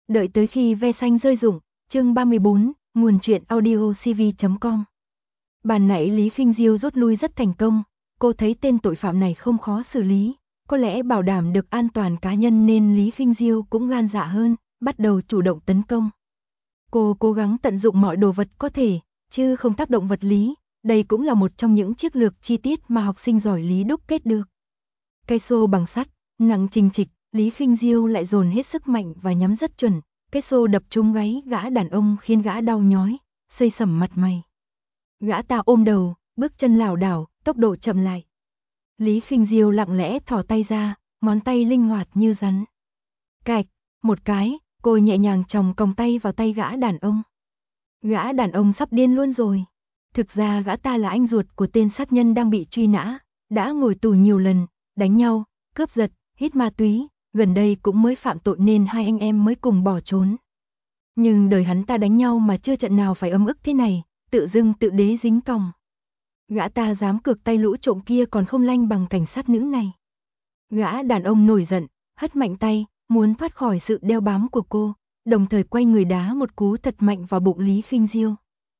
Đợi tới khi ve xanh rơi rụng, chương 34, nguồn truyện audio cv.com. Ban nãy Lý Khinh Diêu rút lui rất thành công, cô thấy tên tội phạm này không khó xử lý, có lẽ bảo đảm được an toàn cá nhân nên Lý Khinh Diêu cũng gan dạ hơn, bắt đầu chủ động tấn công. Cô cố gắng tận dụng mọi đồ vật có thể, chứ không tác động vật lý, đây cũng là một trong những chiến lược chi tiết mà học sinh giỏi Lý đúc kết được. Cây xô bằng sắt, nặng trình trịch, Lý Khinh Diêu lại dồn hết sức mạnh và nhắm rất chuẩn, cái xô đập trúng gáy gã đàn ông khiến gã đau nhói, xây sẩm mặt mày. Gã ta ôm đầu, bước chân lảo đảo, tốc độ chậm lại. Lý Khinh Diêu lặng lẽ thò tay ra, ngón tay linh hoạt như rắn. Cạch, một cái, cô nhẹ nhàng chòng còng tay vào tay gã đàn ông. Gã đàn ông sắp điên luôn rồi. Thực ra gã ta là anh ruột của tên sát nhân đang bị truy nã, đã ngồi tù nhiều lần, đánh nhau, cướp giật, hít ma túy, gần đây cũng mới phạm tội nên hai anh em mới cùng bỏ trốn. Nhưng đời hắn ta đánh nhau mà chưa trận nào phải ấm ức thế này, tự dưng tự đế dính còng. Gã ta dám cược tay lũ trộm kia còn không lanh bằng cảnh sát nữ này. Gã đàn ông nổi giận, hất mạnh tay, muốn thoát khỏi sự đeo bám của cô, đồng thời quay người đá một cú thật mạnh vào bụng Lý Khinh Diêu.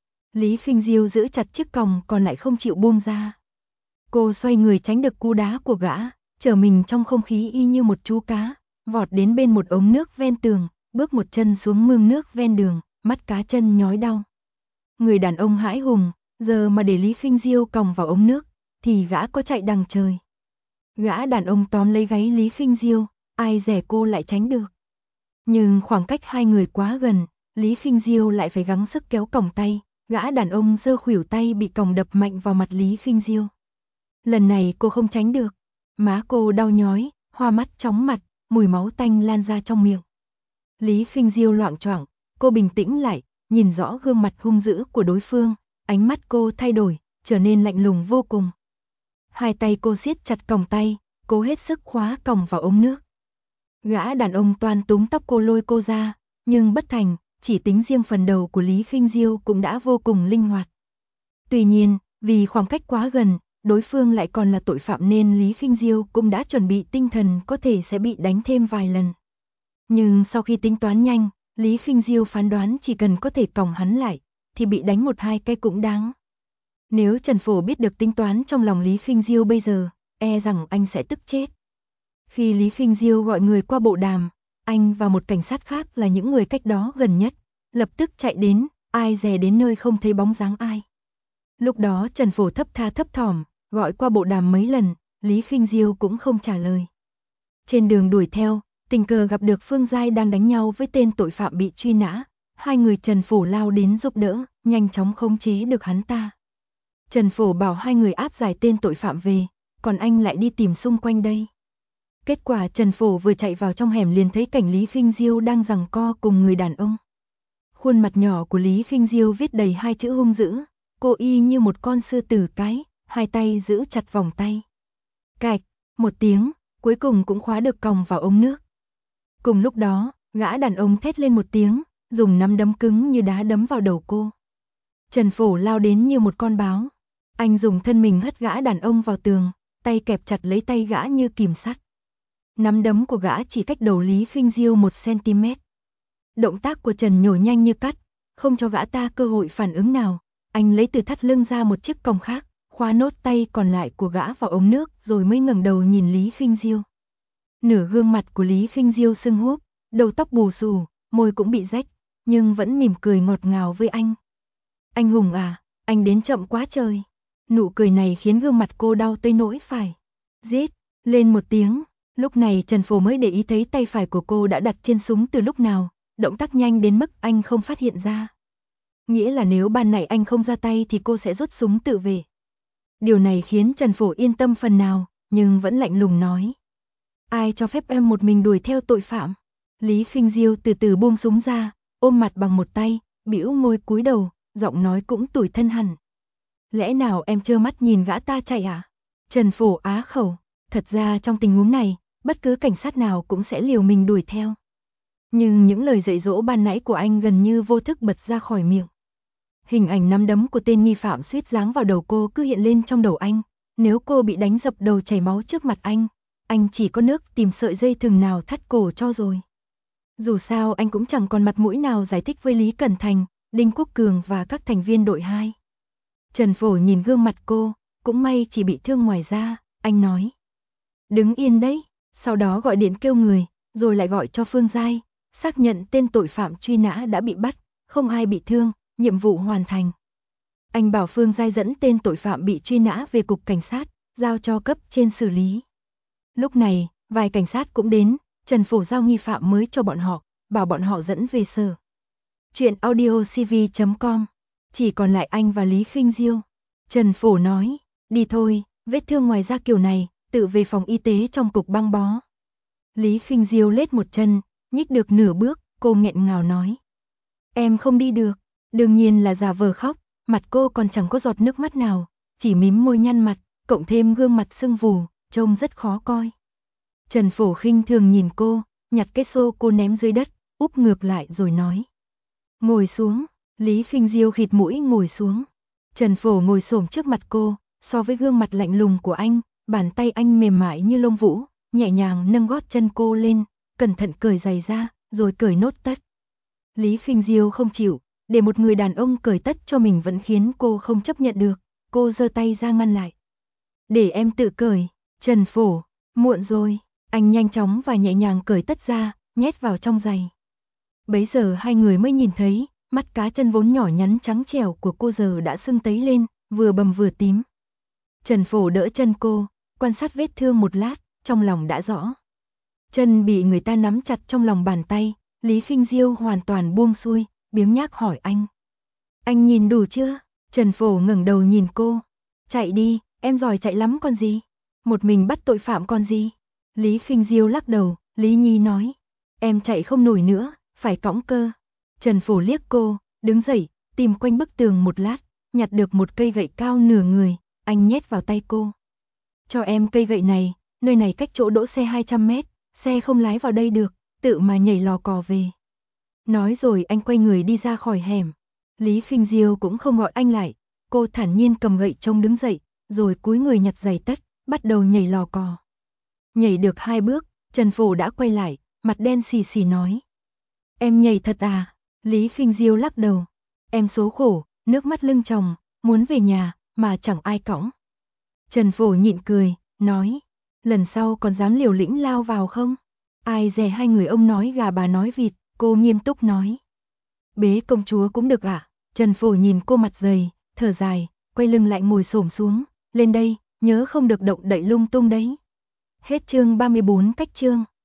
Lý Khinh Diêu giữ chặt chiếc còng còn lại không chịu buông ra. Cô xoay người tránh được cú đá của gã, trở mình trong không khí y như một chú cá, vọt đến bên một ống nước ven tường, bước một chân xuống mương nước ven đường, mắt cá chân nhói đau. Người đàn ông hãi hùng, giờ mà để Lý Khinh Diêu còng vào ống nước, thì gã có chạy đằng trời. Gã đàn ông tóm lấy gáy Lý Khinh Diêu, ai dè cô lại tránh được. Nhưng khoảng cách hai người quá gần, Lý Khinh Diêu lại phải gắng sức kéo còng tay, gã đàn ông giơ khuỷu tay bị còng đập mạnh vào mặt Lý Khinh Diêu. Lần này cô không tránh được, má cô đau nhói, hoa mắt chóng mặt, mùi máu tanh lan ra trong miệng. Lý Khinh Diêu loạng choạng, cô bình tĩnh lại, nhìn rõ gương mặt hung dữ của đối phương, ánh mắt cô thay đổi, trở nên lạnh lùng vô cùng. Hai tay cô siết chặt còng tay, cố hết sức khóa còng vào ống nước. Gã đàn ông toan túm tóc cô lôi cô ra, nhưng bất thành, chỉ tính riêng phần đầu của Lý Khinh Diêu cũng đã vô cùng linh hoạt. Tuy nhiên, vì khoảng cách quá gần, đối phương lại còn là tội phạm nên Lý Khinh Diêu cũng đã chuẩn bị tinh thần có thể sẽ bị đánh thêm vài lần. Nhưng sau khi tính toán nhanh, Lý Khinh Diêu phán đoán chỉ cần có thể còng hắn lại, thì bị đánh một hai cái cũng đáng. Nếu Trần Phổ biết được tính toán trong lòng Lý Khinh Diêu bây giờ, e rằng anh sẽ tức chết. Khi Lý Khinh Diêu gọi người qua bộ đàm, anh và một cảnh sát khác là những người cách đó gần nhất, lập tức chạy đến, ai dè đến nơi không thấy bóng dáng ai. Lúc đó Trần Phổ thấp tha thấp thỏm, gọi qua bộ đàm mấy lần, Lý Khinh Diêu cũng không trả lời. Trên đường đuổi theo, tình cờ gặp được Phương Giai đang đánh nhau với tên tội phạm bị truy nã, hai người Trần Phổ lao đến giúp đỡ, nhanh chóng khống chế được hắn ta. Trần Phổ bảo hai người áp giải tên tội phạm về, còn anh lại đi tìm xung quanh đây. Kết quả Trần Phổ vừa chạy vào trong hẻm liền thấy cảnh Lý Khinh Diêu đang giằng co cùng người đàn ông. Khuôn mặt nhỏ của Lý Khinh Diêu viết đầy hai chữ hung dữ, cô y như một con sư tử cái, hai tay giữ chặt vòng tay. Cạch, một tiếng, cuối cùng cũng khóa được còng vào ống nước. Cùng lúc đó, gã đàn ông thét lên một tiếng, dùng nắm đấm cứng như đá đấm vào đầu cô. Trần Phổ lao đến như một con báo. Anh dùng thân mình hất gã đàn ông vào tường, tay kẹp chặt lấy tay gã như kìm sắt. Nắm đấm của gã chỉ cách đầu Lý Khinh Diêu 1 cm. Động tác của Trần nhồi nhanh như cắt, không cho gã ta cơ hội phản ứng nào. Anh lấy từ thắt lưng ra một chiếc còng khác, khóa nốt tay còn lại của gã vào ống nước rồi mới ngẩng đầu nhìn Lý Khinh Diêu. Nửa gương mặt của Lý Khinh Diêu sưng húp, đầu tóc bù xù, môi cũng bị rách, nhưng vẫn mỉm cười ngọt ngào với anh. Anh hùng à, anh đến chậm quá trời. Nụ cười này khiến gương mặt cô đau tới nỗi phải rít lên một tiếng. Lúc này Trần Phổ mới để ý thấy tay phải của cô đã đặt trên súng từ lúc nào, động tác nhanh đến mức anh không phát hiện ra. Nghĩa là nếu ban nãy anh không ra tay thì cô sẽ rút súng tự về. Điều này khiến Trần Phổ yên tâm phần nào, nhưng vẫn lạnh lùng nói. Ai cho phép em một mình đuổi theo tội phạm? Lý Khinh Diêu từ từ buông súng ra, ôm mặt bằng một tay, bĩu môi cúi đầu, giọng nói cũng tủi thân hẳn. Lẽ nào em trơ mắt nhìn gã ta chạy à? Trần Phổ á khẩu, thật ra trong tình huống này, bất cứ cảnh sát nào cũng sẽ liều mình đuổi theo. Nhưng những lời dạy dỗ ban nãy của anh gần như vô thức bật ra khỏi miệng. Hình ảnh nắm đấm của tên nghi phạm suýt giáng vào đầu cô cứ hiện lên trong đầu anh. Nếu cô bị đánh dập đầu chảy máu trước mặt anh chỉ có nước tìm sợi dây thừng nào thắt cổ cho rồi. Dù sao anh cũng chẳng còn mặt mũi nào giải thích với Lý Cẩn Thành, Đinh Quốc Cường và các thành viên đội 2. Trần Phổ nhìn gương mặt cô, cũng may chỉ bị thương ngoài da, anh nói. Đứng yên đấy, sau đó gọi điện kêu người, rồi lại gọi cho Phương Giai, xác nhận tên tội phạm truy nã đã bị bắt, không ai bị thương, nhiệm vụ hoàn thành. Anh bảo Phương Giai dẫn tên tội phạm bị truy nã về cục cảnh sát, giao cho cấp trên xử lý. Lúc này, vài cảnh sát cũng đến, Trần Phổ giao nghi phạm mới cho bọn họ, bảo bọn họ dẫn về sở. Chuyện audiocv.com, chỉ còn lại anh và Lý Khinh Diêu. Trần Phổ nói, đi thôi, vết thương ngoài da kiểu này, tự về phòng y tế trong cục băng bó. Lý Khinh Diêu lết một chân, nhích được nửa bước, cô nghẹn ngào nói. Em không đi được, đương nhiên là giả vờ khóc, mặt cô còn chẳng có giọt nước mắt nào, chỉ mím môi nhăn mặt, cộng thêm gương mặt sưng vù, trông rất khó coi. Trần Phổ khinh thường nhìn cô, nhặt cái xô cô ném dưới đất, úp ngược lại rồi nói. Ngồi xuống, Lý Khinh Diêu khịt mũi ngồi xuống. Trần Phổ ngồi xổm trước mặt cô, so với gương mặt lạnh lùng của anh, bàn tay anh mềm mại như lông vũ, nhẹ nhàng nâng gót chân cô lên, cẩn thận cởi giày ra, rồi cởi nốt tất. Lý Khinh Diêu không chịu, để một người đàn ông cởi tất cho mình vẫn khiến cô không chấp nhận được, cô giơ tay ra ngăn lại. Để em tự cởi, Trần Phổ, muộn rồi, anh nhanh chóng và nhẹ nhàng cởi tất ra, nhét vào trong giày. Bấy giờ hai người mới nhìn thấy, mắt cá chân vốn nhỏ nhắn trắng trẻo của cô giờ đã sưng tấy lên, vừa bầm vừa tím. Trần Phổ đỡ chân cô, quan sát vết thương một lát, trong lòng đã rõ. Chân bị người ta nắm chặt trong lòng bàn tay, Lý Khinh Diêu hoàn toàn buông xuôi, biếng nhác hỏi anh. Anh nhìn đủ chưa? Trần Phổ ngẩng đầu nhìn cô. Chạy đi, em giỏi chạy lắm còn gì? Một mình bắt tội phạm còn gì? Lý Khinh Diêu lắc đầu, Lý Nhi nói. Em chạy không nổi nữa, phải cõng cơ. Trần Phổ liếc cô, đứng dậy, tìm quanh bức tường một lát, nhặt được một cây gậy cao nửa người, anh nhét vào tay cô. Cho em cây gậy này, nơi này cách chỗ đỗ xe 200 mét, xe không lái vào đây được, tự mà nhảy lò cò về. Nói rồi anh quay người đi ra khỏi hẻm. Lý Khinh Diêu cũng không gọi anh lại, cô thản nhiên cầm gậy trông đứng dậy, rồi cúi người nhặt giày tất, bắt đầu nhảy lò cò. Nhảy được 2 bước, Trần Phổ đã quay lại, mặt đen xì xì nói. Em nhảy thật à? Lý Khinh Diêu lắc đầu. Em số khổ, nước mắt lưng tròng, muốn về nhà, mà chẳng ai cõng. Trần Phổ nhịn cười, nói. Lần sau còn dám liều lĩnh lao vào không? Ai dè hai người ông nói gà bà nói vịt, cô nghiêm túc nói. Bế công chúa cũng được à? Trần Phổ nhìn cô mặt dày, thở dài, quay lưng lại ngồi xổm xuống. Lên đây, nhớ không được động đậy lung tung đấy. Hết chương 34 cách chương.